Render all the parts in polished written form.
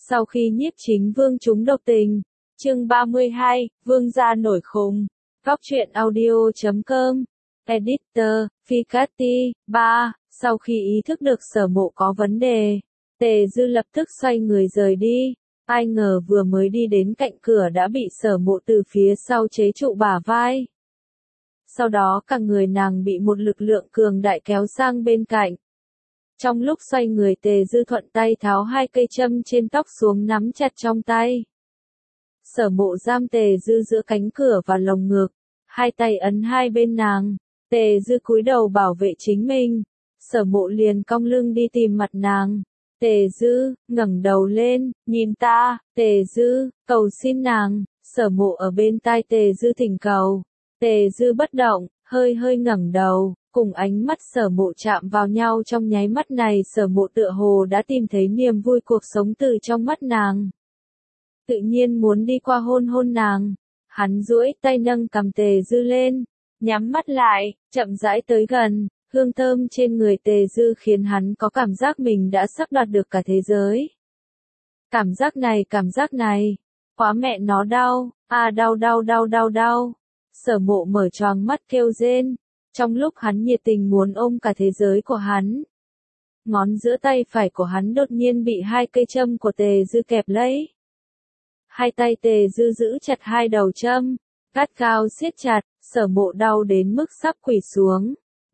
Sau khi nhiếp chính vương trúng độc tình, chương 32, vương gia nổi khùng, Góc truyện audio.com, editor, Ficati, 3, sau khi ý thức được Sở Mộ có vấn đề, Tề Dư lập tức xoay người rời đi, ai ngờ vừa mới đi đến cạnh cửa đã bị Sở Mộ từ phía sau chế trụ bả vai. Sau đó cả người nàng bị một lực lượng cường đại kéo sang bên cạnh. Trong lúc xoay người Tề Dư thuận tay tháo 2 cây châm trên tóc xuống nắm chặt trong tay. Sở Mộ giam Tề Dư giữa cánh cửa và lồng ngực, hai tay ấn hai bên nàng, Tề Dư cúi đầu bảo vệ chính mình, Sở Mộ liền cong lưng đi tìm mặt nàng. Tề Dư, ngẩng đầu lên, nhìn ta, Tề Dư, cầu xin nàng, Sở Mộ ở bên tai Tề Dư thỉnh cầu. Tề Dư bất động, hơi hơi ngẩng đầu, cùng ánh mắt Sở Mộ chạm vào nhau trong nháy mắt này Sở Mộ tựa hồ đã tìm thấy niềm vui cuộc sống từ trong mắt nàng. Tự nhiên muốn đi qua hôn hôn nàng, hắn duỗi tay nâng cằm Tề Dư lên, nhắm mắt lại, chậm rãi tới gần, hương thơm trên người Tề Dư khiến hắn có cảm giác mình đã sắp đoạt được cả thế giới. Cảm giác này, quá mẹ nó đau, đau. Sở Mộ mở choàng mắt kêu rên, trong lúc hắn nhiệt tình muốn ôm cả thế giới của hắn. Ngón giữa tay phải của hắn đột nhiên bị 2 cây châm của Tề Dư kẹp lấy. Hai tay Tề Dư giữ chặt 2 đầu châm, gắt gao siết chặt, Sở Mộ đau đến mức sắp quỳ xuống.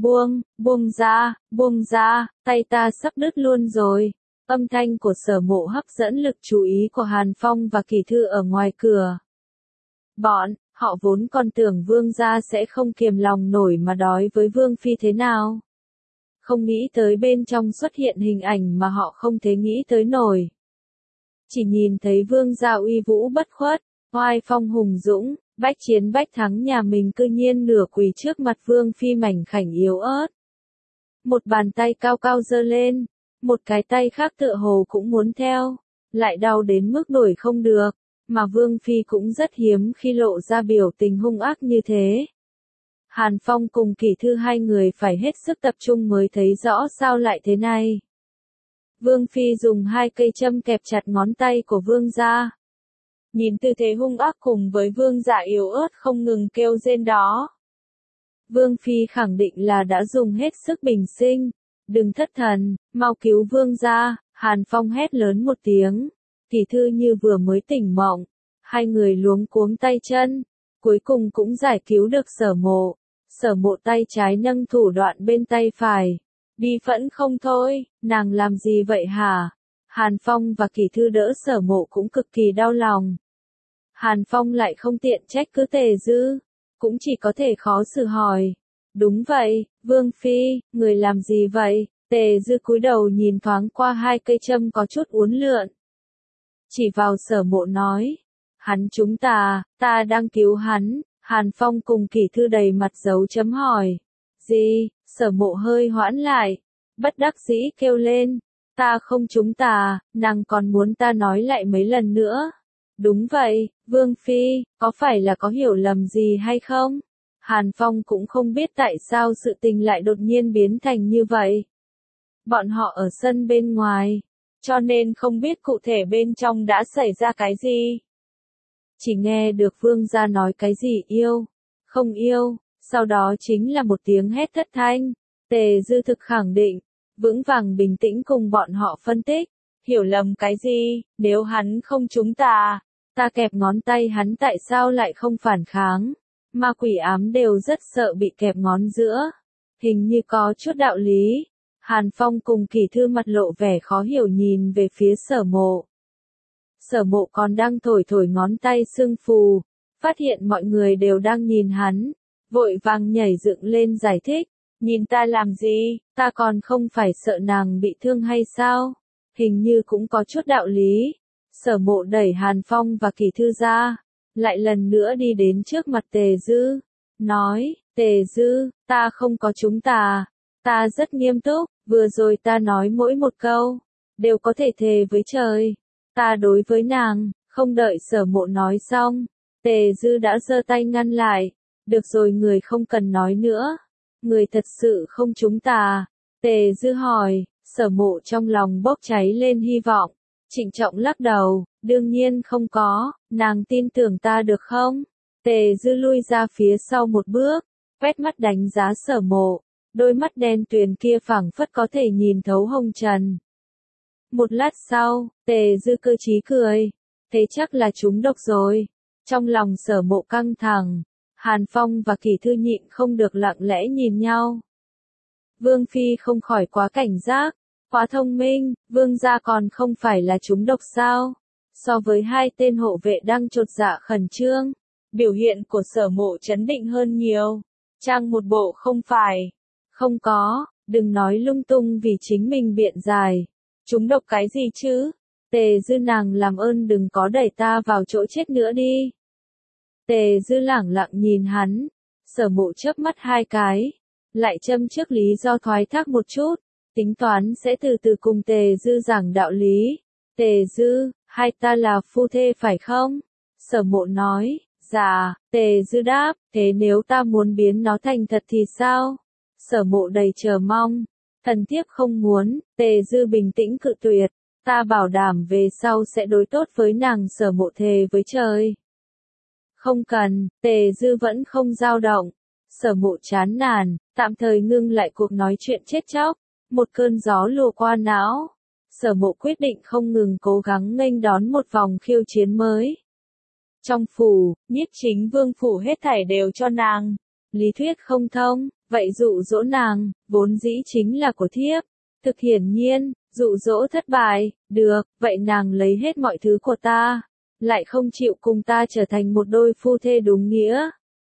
Buông ra, tay ta sắp đứt luôn rồi. Âm thanh của Sở Mộ hấp dẫn lực chú ý của Hàn Phong và Kỳ Thư ở ngoài cửa. Họ vốn còn tưởng vương gia sẽ không kiềm lòng nổi mà đói với vương phi thế nào. Không nghĩ tới bên trong xuất hiện hình ảnh mà họ không thể nghĩ tới nổi. Chỉ nhìn thấy vương gia uy vũ bất khuất, oai phong hùng dũng, bách chiến bách thắng nhà mình cư nhiên nửa quỳ trước mặt vương phi mảnh khảnh yếu ớt. Một bàn tay cao cao giơ lên, một cái tay khác tựa hồ cũng muốn theo, lại đau đến mức nổi không được. Mà Vương Phi cũng rất hiếm khi lộ ra biểu tình hung ác như thế. Hàn Phong cùng Kỳ Thư hai người phải hết sức tập trung mới thấy rõ sao lại thế này. Vương Phi dùng 2 cây châm kẹp chặt ngón tay của Vương gia. Nhìn tư thế hung ác cùng với Vương gia yếu ớt không ngừng kêu rên đó. Vương Phi khẳng định là đã dùng hết sức bình sinh. Đừng thất thần, mau cứu Vương gia, Hàn Phong hét lớn một tiếng. Kỳ Thư như vừa mới tỉnh mộng, hai người luống cuống tay chân, cuối cùng cũng giải cứu được Sở Mộ. Sở Mộ tay trái nâng thủ đoạn bên tay phải, bi phẫn không thôi, nàng làm gì vậy hả? Hàn Phong và Kỳ Thư đỡ Sở Mộ cũng cực kỳ đau lòng. Hàn Phong lại không tiện trách cứ Tề Dư, cũng chỉ có thể khó xử hỏi. Đúng vậy, Vương Phi, người làm gì vậy? Tề Dư cúi đầu nhìn thoáng qua 2 cây châm có chút uốn lượn. Chỉ vào Sở Mộ nói, hắn chúng ta đang cứu hắn. Hàn Phong cùng Kỳ Thư đầy mặt dấu chấm hỏi. Gì? Sở Mộ hơi hoãn lại, bất đắc dĩ kêu lên, ta không chúng ta, nàng còn muốn ta nói lại mấy lần nữa. Đúng vậy, Vương Phi, có phải là có hiểu lầm gì hay không? Hàn Phong cũng không biết tại sao sự tình lại đột nhiên biến thành như vậy. Bọn họ ở sân bên ngoài, cho nên không biết cụ thể bên trong đã xảy ra cái gì. Chỉ nghe được vương gia nói cái gì yêu, không yêu, sau đó chính là một tiếng hét thất thanh. Tề Dư thực khẳng định, vững vàng bình tĩnh cùng bọn họ phân tích, hiểu lầm cái gì, nếu hắn không chúng ta kẹp ngón tay hắn tại sao lại không phản kháng, ma quỷ ám đều rất sợ bị kẹp ngón giữa, hình như có chút đạo lý. Hàn Phong cùng Kỳ Thư mặt lộ vẻ khó hiểu nhìn về phía Sở Mộ. Sở Mộ còn đang thổi ngón tay sưng phù, phát hiện mọi người đều đang nhìn hắn, vội vàng nhảy dựng lên giải thích, nhìn ta làm gì, ta còn không phải sợ nàng bị thương hay sao, hình như cũng có chút đạo lý. Sở Mộ đẩy Hàn Phong và Kỳ Thư ra, lại lần nữa đi đến trước mặt Tề Dư, nói, Tề Dư, ta không có chúng ta rất nghiêm túc, vừa rồi ta nói mỗi một câu, đều có thể thề với trời. Ta đối với nàng, không đợi Sở Mộ nói xong, Tề Dư đã giơ tay ngăn lại, được rồi người không cần nói nữa, người thật sự không chúng ta. Tề Dư hỏi, Sở Mộ trong lòng bốc cháy lên hy vọng, Trịnh trọng lắc đầu, đương nhiên không có, nàng tin tưởng ta được không? Tề Dư lui ra phía sau một bước, quét mắt đánh giá Sở Mộ, đôi mắt đen tuyền kia phảng phất có thể nhìn thấu hồng trần. Một lát sau, Tề Dư cơ trí cười, thế chắc là trúng độc rồi. Trong lòng Sở Mộ căng thẳng, Hàn Phong và Kỳ Thư nhịn không được lặng lẽ nhìn nhau. Vương Phi không khỏi quá cảnh giác, quá thông minh, vương gia còn không phải là trúng độc sao? So với hai tên hộ vệ đang chột dạ khẩn trương, biểu hiện của Sở Mộ trấn định hơn nhiều. Trang một bộ không phải. Không có, đừng nói lung tung vì chính mình biện giải. Trúng độc cái gì chứ? Tề Dư nàng làm ơn đừng có đẩy ta vào chỗ chết nữa đi. Tề Dư lẳng lặng nhìn hắn, Sở Mộ chớp mắt hai cái, lại châm trước lý do thoái thác một chút, tính toán sẽ từ từ cùng Tề Dư giảng đạo lý. Tề Dư, hai ta là phu thê phải không? Sở Mộ nói, dạ, Tề Dư đáp, thế nếu ta muốn biến nó thành thật thì sao? Sở Mộ đầy chờ mong, thần thiếp không muốn. Tề Dư bình tĩnh cự tuyệt, ta bảo đảm về sau sẽ đối tốt với nàng. Sở Mộ thề với trời. Không cần, Tề Dư vẫn không dao động. Sở Mộ chán nản, tạm thời ngưng lại cuộc nói chuyện chết chóc. Một cơn gió lùa qua não. Sở Mộ quyết định không ngừng cố gắng nghênh đón một vòng khiêu chiến mới. Trong phủ, Nhiếp Chính Vương phủ hết thảy đều cho nàng. Lý thuyết không thông, vậy dụ dỗ nàng, vốn dĩ chính là của thiếp. Thực hiển nhiên, dụ dỗ thất bại, được, vậy nàng lấy hết mọi thứ của ta. Lại không chịu cùng ta trở thành một đôi phu thê đúng nghĩa.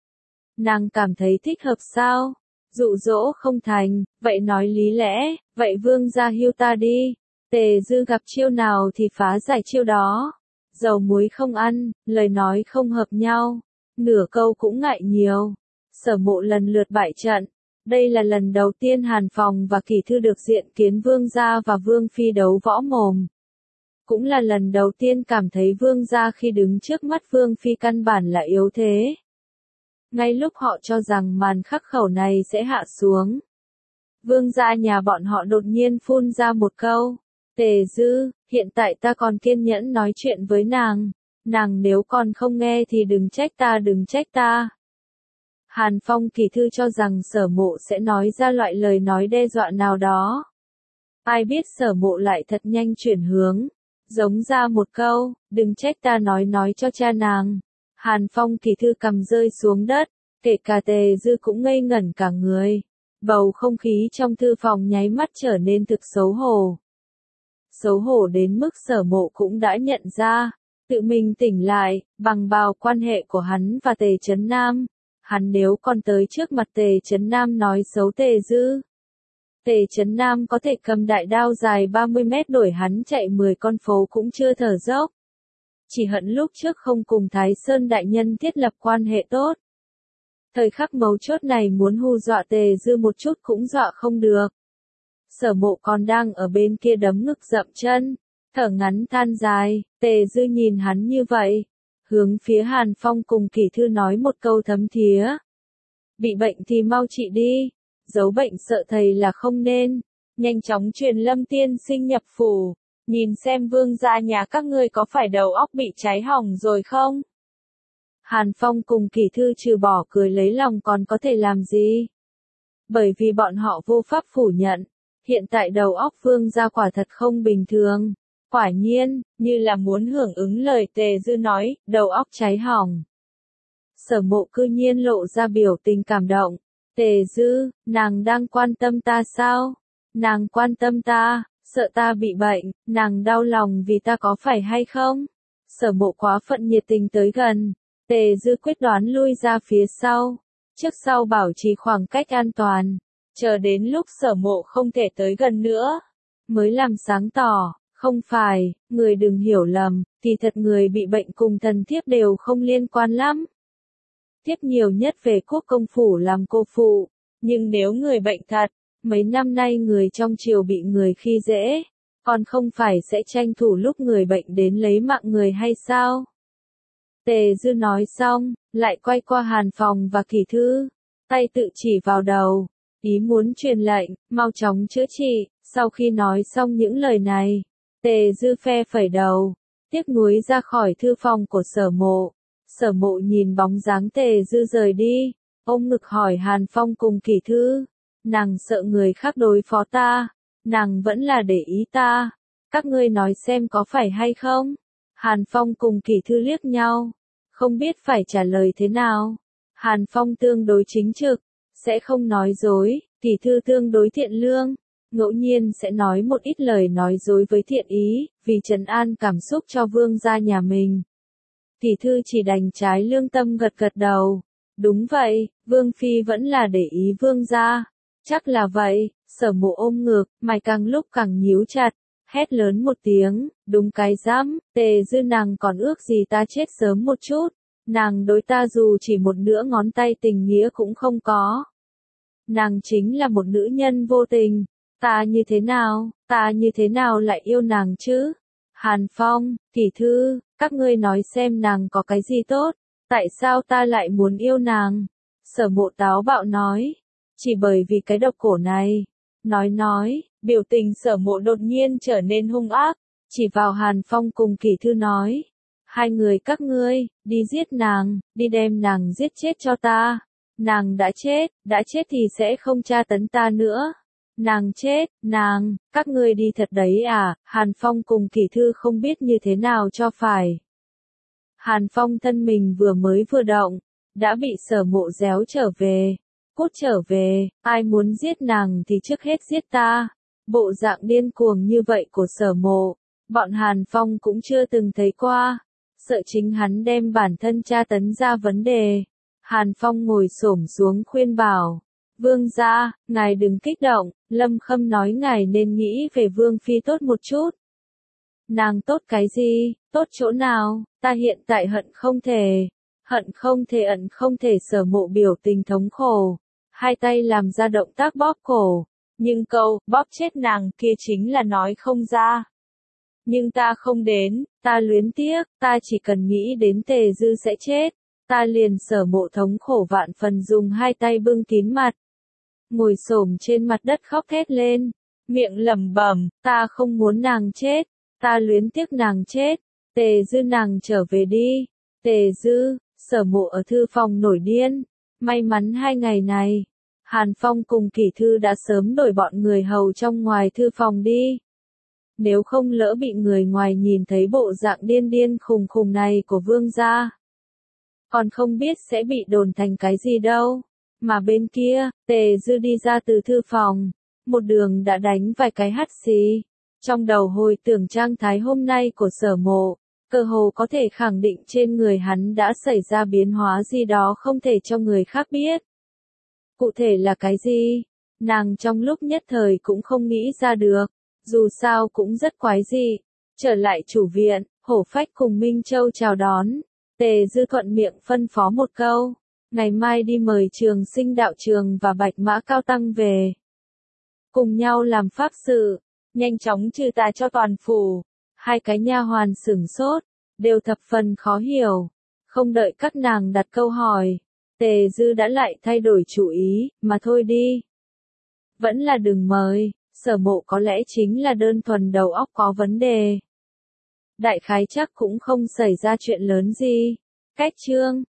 Nàng cảm thấy thích hợp sao? Dụ dỗ không thành, vậy nói lý lẽ, vậy vương gia hưu ta đi. Tề Dư gặp chiêu nào thì phá giải chiêu đó. Dầu muối không ăn, lời nói không hợp nhau, nửa câu cũng ngại nhiều. Sở Mộ lần lượt bại trận. Đây là lần đầu tiên Hàn Phòng và Kỳ Thư được diện kiến vương gia và vương phi đấu võ mồm. Cũng là lần đầu tiên cảm thấy vương gia khi đứng trước mắt vương phi căn bản là yếu thế. Ngay lúc họ cho rằng màn khắc khẩu này sẽ hạ xuống, vương gia nhà bọn họ đột nhiên phun ra một câu, Tề Dư, hiện tại ta còn kiên nhẫn nói chuyện với nàng, nàng nếu còn không nghe thì đừng trách ta, đừng trách ta. Hàn Phong Kỳ Thư cho rằng Sở Mộ sẽ nói ra loại lời nói đe dọa nào đó. Ai biết Sở Mộ lại thật nhanh chuyển hướng, giống ra một câu, đừng trách ta nói cho cha nàng. Hàn Phong Kỳ Thư cầm rơi xuống đất, kể cả Tề Dư cũng ngây ngẩn cả người. Bầu không khí trong thư phòng nháy mắt trở nên thực xấu hổ. Xấu hổ đến mức Sở Mộ cũng đã nhận ra, tự mình tỉnh lại, bằng vào quan hệ của hắn và Tề Chấn Nam. Hắn nếu còn tới trước mặt Tề Chấn Nam nói xấu Tề Dư, Tề Chấn Nam có thể cầm đại đao dài 30 mét đuổi hắn chạy 10 con phố cũng chưa thở dốc. Chỉ hận lúc trước không cùng Thái Sơn đại nhân thiết lập quan hệ tốt. Thời khắc mấu chốt này muốn hù dọa Tề Dư một chút cũng dọa không được. Sở Mộ còn đang ở bên kia đấm ngực dậm chân, thở ngắn than dài. Tề Dư nhìn hắn như vậy, hướng phía Hàn Phong cùng Kỳ Thư nói một câu thấm thía. Bị bệnh thì mau trị đi, giấu bệnh sợ thầy là không nên. Nhanh chóng truyền Lâm tiên sinh nhập phủ, nhìn xem vương gia nhà các ngươi có phải đầu óc bị cháy hỏng rồi không? Hàn Phong cùng Kỳ Thư trừ bỏ cười lấy lòng còn có thể làm gì? Bởi vì bọn họ vô pháp phủ nhận, hiện tại đầu óc vương gia quả thật không bình thường. Quả nhiên, như là muốn hưởng ứng lời Tề Dư nói, đầu óc cháy hỏng. Sở Mộ cư nhiên lộ ra biểu tình cảm động. Tề Dư, nàng đang quan tâm ta sao? Nàng quan tâm ta, sợ ta bị bệnh, nàng đau lòng vì ta có phải hay không? Sở Mộ quá phận nhiệt tình tới gần. Tề Dư quyết đoán lui ra phía sau, trước sau bảo trì khoảng cách an toàn, chờ đến lúc Sở Mộ không thể tới gần nữa, mới làm sáng tỏ, không phải, người đừng hiểu lầm, thì thật người bị bệnh cùng thần thiếp đều không liên quan lắm. Thiếp nhiều nhất về quốc công phủ làm cô phụ, nhưng nếu người bệnh thật, mấy năm nay người trong triều bị người khi dễ, còn không phải sẽ tranh thủ lúc người bệnh đến lấy mạng người hay sao? Tề Dư nói xong, lại quay qua Hàn Phòng và Kỳ Thư, tay tự chỉ vào đầu, ý muốn truyền lệnh, mau chóng chữa trị. Sau khi nói xong những lời này, Tề Dư phe phẩy đầu, tiếc nuối ra khỏi thư phòng của Sở Mộ. Sở Mộ nhìn bóng dáng Tề Dư rời đi, ôm ngực hỏi Hàn Phong cùng Kỷ Thư, nàng sợ người khác đối phó ta, nàng vẫn là để ý ta, các ngươi nói xem có phải hay không? Hàn Phong cùng Kỷ Thư liếc nhau, không biết phải trả lời thế nào. Hàn Phong tương đối chính trực, sẽ không nói dối, Kỷ Thư tương đối thiện lương, ngẫu nhiên sẽ nói một ít lời nói dối với thiện ý, vì trấn an cảm xúc cho vương gia nhà mình. Kỷ Thư chỉ đành trái lương tâm gật gật đầu. Đúng vậy, vương phi vẫn là để ý vương gia. Chắc là vậy, Sở Mộ ôm ngực, mày càng lúc càng nhíu chặt, hét lớn một tiếng, đúng cái dám, Tề Dư nàng còn ước gì ta chết sớm một chút, nàng đối ta dù chỉ một nửa ngón tay tình nghĩa cũng không có. Nàng chính là một nữ nhân vô tình, ta như thế nào lại yêu nàng chứ? Hàn Phong, Kỷ Thư, các ngươi nói xem nàng có cái gì tốt, tại sao ta lại muốn yêu nàng? Sở Mộ táo bạo nói, chỉ bởi vì cái độc cổ này. Nói, biểu tình Sở Mộ đột nhiên trở nên hung ác, chỉ vào Hàn Phong cùng Kỷ Thư nói, hai người các ngươi, đi giết nàng, đi đem nàng giết chết cho ta. Nàng đã chết thì sẽ không tra tấn ta nữa. Nàng chết, các ngươi đi thật đấy à? Hàn Phong cùng Kỷ Thư không biết như thế nào cho phải. Hàn Phong thân mình vừa động, đã bị Sở Mộ réo trở về. Cút trở về, ai muốn giết nàng thì trước hết giết ta. Bộ dạng điên cuồng như vậy của Sở Mộ, bọn Hàn Phong cũng chưa từng thấy qua. Sợ chính hắn đem bản thân tra tấn ra vấn đề. Hàn Phong ngồi xổm xuống khuyên bảo. Vương gia, ngài đừng kích động, Lâm Khâm nói ngài nên nghĩ về Vương Phi tốt một chút. Nàng tốt cái gì, tốt chỗ nào, ta hiện tại hận không thể Sở Mộ biểu tình thống khổ. Hai tay làm ra động tác bóp cổ, nhưng câu, bóp chết nàng kia chính là nói không ra. Nhưng ta không đến, ta luyến tiếc, ta chỉ cần nghĩ đến Tề Dư sẽ chết, ta liền Sở Mộ thống khổ vạn phần dùng hai tay bưng kín mặt. Ngồi xổm trên mặt đất khóc thét lên, miệng lẩm bẩm, ta không muốn nàng chết, ta luyến tiếc nàng chết, Tề Dư nàng trở về đi, Tề Dư, Sở Mộ ở thư phòng nổi điên, may mắn 2 ngày này, Hàn Phong cùng Kỷ Thư đã sớm đổi bọn người hầu trong ngoài thư phòng đi. Nếu không lỡ bị người ngoài nhìn thấy bộ dạng điên khùng này của vương gia, còn không biết sẽ bị đồn thành cái gì đâu. Mà bên kia, Tề Dư đi ra từ thư phòng, một đường đã đánh vài cái hắt xì. Trong đầu hồi tưởng trạng thái hôm nay của Sở Mộ, cơ hồ có thể khẳng định trên người hắn đã xảy ra biến hóa gì đó không thể cho người khác biết. Cụ thể là cái gì? Nàng trong lúc nhất thời cũng không nghĩ ra được, dù sao cũng rất quái dị. Trở lại chủ viện, Hổ Phách cùng Minh Châu chào đón, Tề Dư thuận miệng phân phó một câu. Ngày mai đi mời Trường Sinh đạo trường và Bạch Mã Cao Tăng về. Cùng nhau làm pháp sự, nhanh chóng trừ tà cho toàn phủ. Hai cái nha hoàn sửng sốt, đều thập phần khó hiểu. Không đợi các nàng đặt câu hỏi, Tề Dư đã lại thay đổi chủ ý, mà thôi đi. Vẫn là đừng mời, Sở Mộ có lẽ chính là đơn thuần đầu óc có vấn đề. Đại khái chắc cũng không xảy ra chuyện lớn gì. Cách chương